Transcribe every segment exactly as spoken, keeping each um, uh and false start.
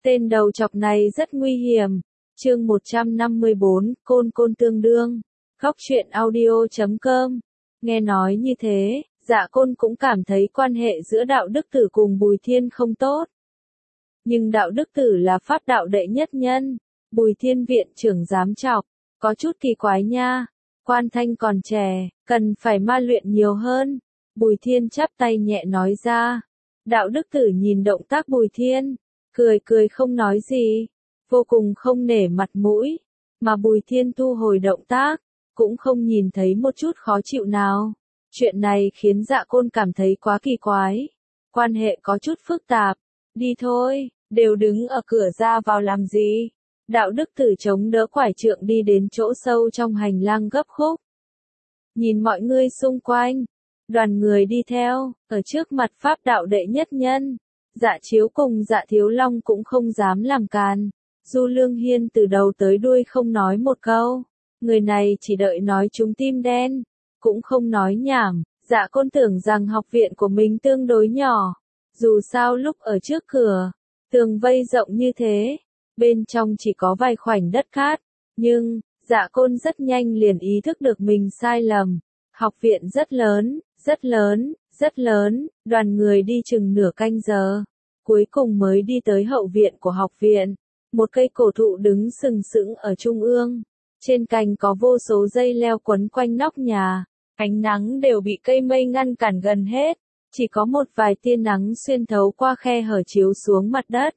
Tên đầu chọc này rất nguy hiểm. Chương một trăm năm mươi bốn, Côn Côn tương đương. Góc truyện audio chấm com. Nghe nói như thế, Dạ Côn cũng cảm thấy quan hệ giữa Đạo Đức Tử cùng Bùi Thiên không tốt. Nhưng Đạo Đức Tử là pháp đạo đệ nhất nhân, Bùi Thiên viện trưởng giám chọc, có chút kỳ quái nha. Quan Thanh còn trẻ, cần phải ma luyện nhiều hơn. Bùi Thiên chắp tay nhẹ nói ra. Đạo Đức Tử nhìn động tác Bùi Thiên, cười cười không nói gì, vô cùng không nể mặt mũi, mà Bùi Thiên thu hồi động tác, cũng không nhìn thấy một chút khó chịu nào. Chuyện này khiến Dạ Côn cảm thấy quá kỳ quái, quan hệ có chút phức tạp. Đi thôi, đều đứng ở cửa ra vào làm gì? Đạo Đức Tử chống đỡ quải trượng đi đến chỗ sâu trong hành lang gấp khúc. Nhìn mọi người xung quanh, đoàn người đi theo, ở trước mặt pháp đạo đệ nhất nhân. Dạ Chiếu cùng Dạ Thiếu Long cũng không dám làm càn. Du Lương Hiên từ đầu tới đuôi không nói một câu. Người này chỉ đợi nói trúng tim đen, cũng không nói nhảm. Dạ Côn tưởng rằng học viện của mình tương đối nhỏ. Dù sao lúc ở trước cửa, tường vây rộng như thế, bên trong chỉ có vài khoảnh đất cát. Nhưng, Dạ Côn rất nhanh liền ý thức được mình sai lầm. Học viện rất lớn, rất lớn, rất lớn, đoàn người đi chừng nửa canh giờ. Cuối cùng mới đi tới hậu viện của học viện. Một cây cổ thụ đứng sừng sững ở trung ương. Trên cành có vô số dây leo quấn quanh nóc nhà. Ánh nắng đều bị cây mây ngăn cản gần hết. Chỉ có một vài tia nắng xuyên thấu qua khe hở chiếu xuống mặt đất.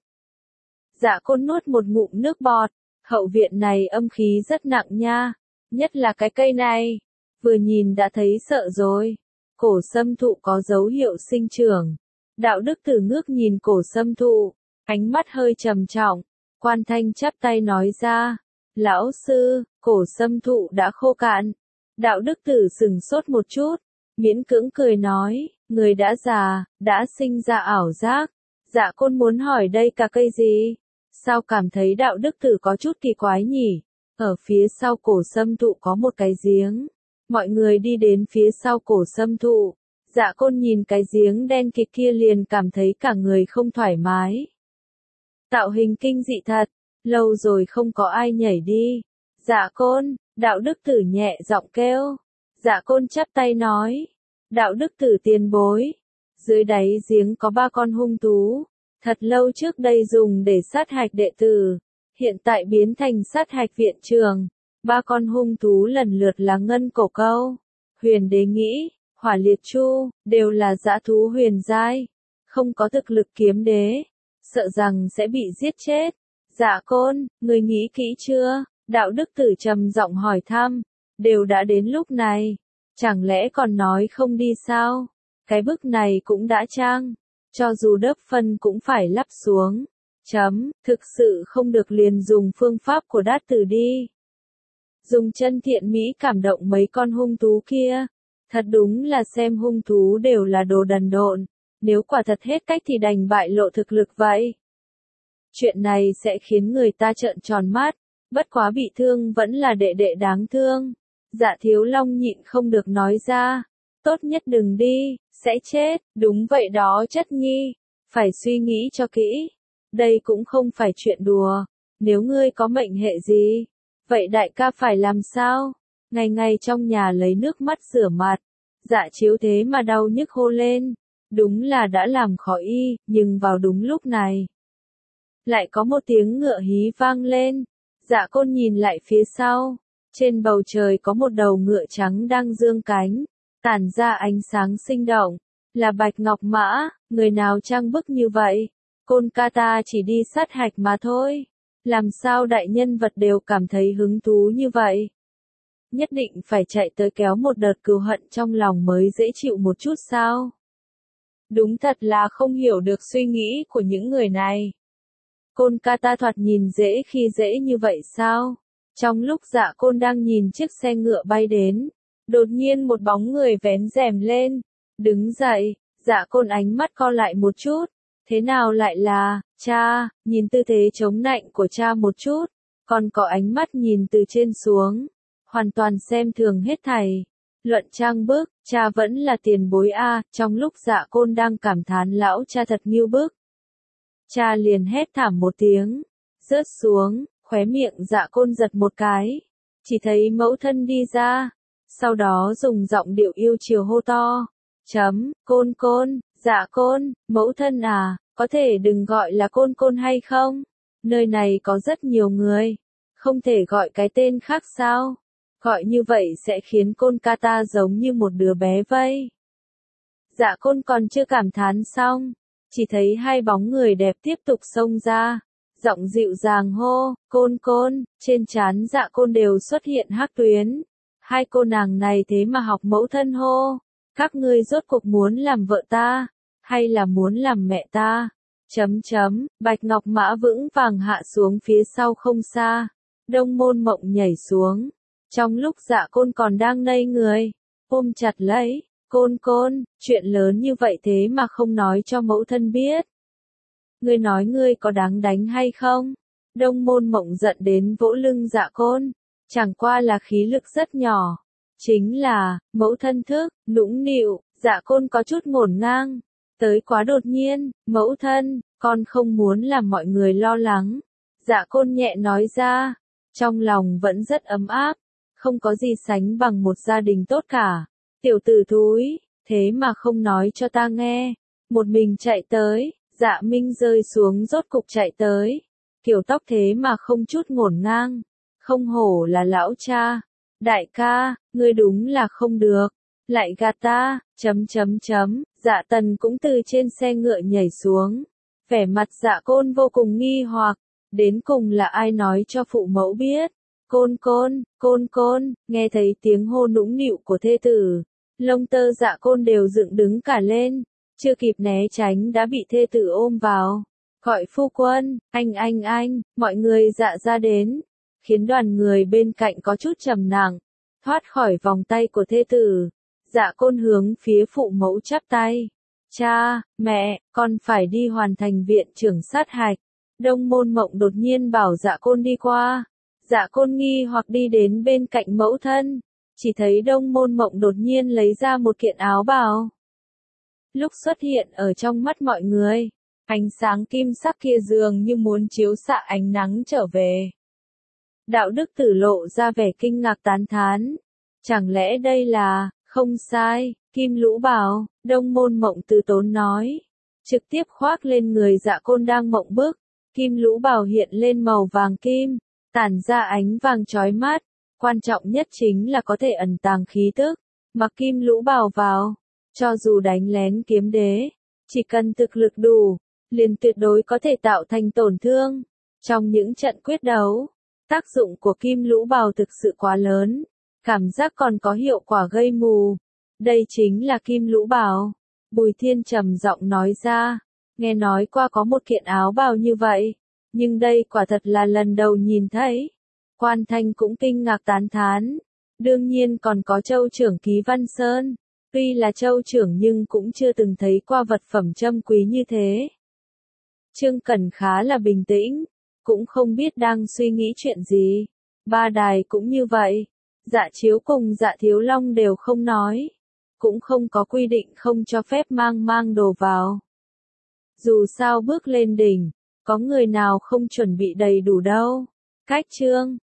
Dạ Côn nuốt một ngụm nước bọt. Hậu viện này âm khí rất nặng nha. Nhất là cái cây này. Vừa nhìn đã thấy sợ rồi. Cổ sâm thụ có dấu hiệu sinh trưởng. Đạo Đức Tử ngước nhìn cổ sâm thụ, ánh mắt hơi trầm trọng. Quan Thanh chắp tay nói ra. Lão sư, cổ sâm thụ đã khô cạn. Đạo Đức Tử sừng sốt một chút, miễn cưỡng cười nói, người đã già, đã sinh ra ảo giác. Dạ Côn muốn hỏi đây cả cây gì? Sao cảm thấy Đạo Đức Tử có chút kỳ quái nhỉ? Ở phía sau cổ sâm thụ có một cái giếng. Mọi người đi đến phía sau cổ sâm thụ. Dạ Côn nhìn cái giếng đen kịt kia liền cảm thấy cả người không thoải mái. Tạo hình kinh dị thật, lâu rồi không có ai nhảy đi. Dạ Côn, Đạo Đức Tử nhẹ giọng kêu. Dạ Côn chắp tay nói. Đạo Đức Tử tiền bối. Dưới đáy giếng có ba con hung thú. Thật lâu trước đây dùng để sát hạch đệ tử. Hiện tại biến thành sát hạch viện trường. Ba con hung thú lần lượt là ngân cổ câu, huyền đế nghĩ, hỏa liệt chu, đều là dã thú huyền giai, không có thực lực kiếm đế, sợ rằng sẽ bị giết chết. Dạ Côn, người nghĩ kỹ chưa? Đạo Đức Tử trầm giọng hỏi thăm. Đều đã đến lúc này, chẳng lẽ còn nói không đi sao? Cái bức này cũng đã trang, cho dù đớp phân cũng phải lắp xuống. Chấm, thực sự không được liền dùng phương pháp của Đát Tử đi. Dùng chân thiện mỹ cảm động mấy con hung thú kia. Thật đúng là xem hung thú đều là đồ đần độn. Nếu quả thật hết cách thì đành bại lộ thực lực vậy. Chuyện này sẽ khiến người ta trợn tròn mắt. Bất quá bị thương vẫn là đệ đệ đáng thương. Dạ Thiếu Long nhịn không được nói ra. Tốt nhất đừng đi, sẽ chết. Đúng vậy đó Chất Nhi. Phải suy nghĩ cho kỹ. Đây cũng không phải chuyện đùa. Nếu ngươi có mệnh hệ gì, vậy đại ca phải làm sao? Ngày ngày trong nhà lấy nước mắt rửa mặt. Dạ Chiếu thế mà đau nhức hô lên. Đúng là đã làm khó y, nhưng vào đúng lúc này. Lại có một tiếng ngựa hí vang lên. Dạ Côn nhìn lại phía sau. Trên bầu trời có một đầu ngựa trắng đang dương cánh. Tản ra ánh sáng sinh động. Là Bạch Ngọc Mã, người nào trang bức như vậy? Côn ca ta chỉ đi sát hạch mà thôi. Làm sao đại nhân vật đều cảm thấy hứng thú như vậy? Nhất định phải chạy tới kéo một đợt cừu hận trong lòng mới dễ chịu một chút sao? Đúng thật là không hiểu được suy nghĩ của những người này. Côn ca ta thoạt nhìn dễ khi dễ như vậy sao? Trong lúc Dạ Côn đang nhìn chiếc xe ngựa bay đến, đột nhiên một bóng người vén rèm lên, đứng dậy. Dạ Côn ánh mắt co lại một chút. Thế nào lại là, cha? Nhìn tư thế chống nạnh của cha một chút, còn có ánh mắt nhìn từ trên xuống, hoàn toàn xem thường hết thảy. Luận trang bức, cha vẫn là tiền bối a. Trong lúc Dạ Côn đang cảm thán lão cha thật nghiêu bức, Cha liền hét thảm một tiếng, rớt xuống, khóe miệng Dạ Côn giật một cái, chỉ thấy mẫu thân đi ra, sau đó dùng giọng điệu yêu chiều hô to, chấm, Côn Côn, Dạ Côn, mẫu thân à, có thể đừng gọi là Côn Côn hay không? Nơi này có rất nhiều người, không thể gọi cái tên khác sao? Gọi như vậy sẽ khiến Côn ca ta giống như một đứa bé vây. Dạ Côn còn chưa cảm thán xong, chỉ thấy hai bóng người đẹp tiếp tục xông ra, giọng dịu dàng hô, Côn Côn, trên trán Dạ Côn đều xuất hiện hắc tuyến. Hai cô nàng này thế mà học mẫu thân hô, các ngươi rốt cuộc muốn làm vợ ta, hay là muốn làm mẹ ta? Chấm chấm, Bạch Ngọc Mã vững vàng hạ xuống phía sau không xa, Đông Môn Mộng nhảy xuống, trong lúc Dạ Côn còn đang ngây người, ôm chặt lấy, Côn Côn, chuyện lớn như vậy thế mà không nói cho mẫu thân biết. Ngươi nói ngươi có đáng đánh hay không? Đông Môn Mộng giận đến vỗ lưng Dạ Côn, chẳng qua là khí lực rất nhỏ. Chính là, mẫu thân thức, nũng nịu, Dạ Côn có chút ngổn ngang. Tới quá đột nhiên, mẫu thân, con không muốn làm mọi người lo lắng. Dạ Côn nhẹ nói ra, trong lòng vẫn rất ấm áp, không có gì sánh bằng một gia đình tốt cả. Tiểu tử thúi, thế mà không nói cho ta nghe. Một mình chạy tới, Dạ Minh rơi xuống rốt cục chạy tới. Kiểu tóc thế mà không chút ngổn ngang, không hổ là lão cha. Đại ca, ngươi đúng là không được, lại gạt ta, chấm chấm chấm, Dạ Tần cũng từ trên xe ngựa nhảy xuống. Vẻ mặt Dạ Côn vô cùng nghi hoặc, đến cùng là ai nói cho phụ mẫu biết. Côn Côn, Côn Côn, nghe thấy tiếng hô nũng nịu của thê tử, lông tơ Dạ Côn đều dựng đứng cả lên, chưa kịp né tránh đã bị thê tử ôm vào. Gọi phu quân, anh anh anh, mọi người Dạ ra đến, khiến đoàn người bên cạnh có chút trầm nặng, thoát khỏi vòng tay của thê tử. Dạ Côn hướng phía phụ mẫu chắp tay. Cha, mẹ, con phải đi hoàn thành viện trưởng sát hạch. Đông Môn Mộng đột nhiên bảo Dạ Côn đi qua. Dạ Côn nghi hoặc đi đến bên cạnh mẫu thân, chỉ thấy Đông Môn Mộng đột nhiên lấy ra một kiện áo bào. Lúc xuất hiện ở trong mắt mọi người, ánh sáng kim sắc kia dường như muốn chiếu xạ ánh nắng trở về. Đạo Đức Tử lộ ra vẻ kinh ngạc tán thán. Chẳng lẽ đây là, không sai, kim lũ bào, Đông Môn Mộng từ tốn nói. Trực tiếp khoác lên người Dạ Côn đang mộng bức, kim lũ bào hiện lên màu vàng kim, tản ra ánh vàng chói mắt. Quan trọng nhất chính là có thể ẩn tàng khí tức, mặc kim lũ bào vào, cho dù đánh lén kiếm đế, chỉ cần thực lực đủ, liền tuyệt đối có thể tạo thành tổn thương. Trong những trận quyết đấu, tác dụng của kim lũ bào thực sự quá lớn, cảm giác còn có hiệu quả gây mù. Đây chính là kim lũ bào. Bùi Thiên trầm giọng nói ra, nghe nói qua có một kiện áo bào như vậy, nhưng đây quả thật là lần đầu nhìn thấy. Quan Thanh cũng kinh ngạc tán thán. Đương nhiên còn có Châu trưởng Ký Văn Sơn, tuy là Châu trưởng nhưng cũng chưa từng thấy qua vật phẩm trâm quý như thế. Trương Cẩn khá là bình tĩnh, cũng không biết đang suy nghĩ chuyện gì. Ba Đài cũng như vậy, Dạ Chiếu cùng Dạ Thiếu Long đều không nói, cũng không có quy định không cho phép mang mang đồ vào. Dù sao bước lên đỉnh, có người nào không chuẩn bị đầy đủ đâu. Cách Trương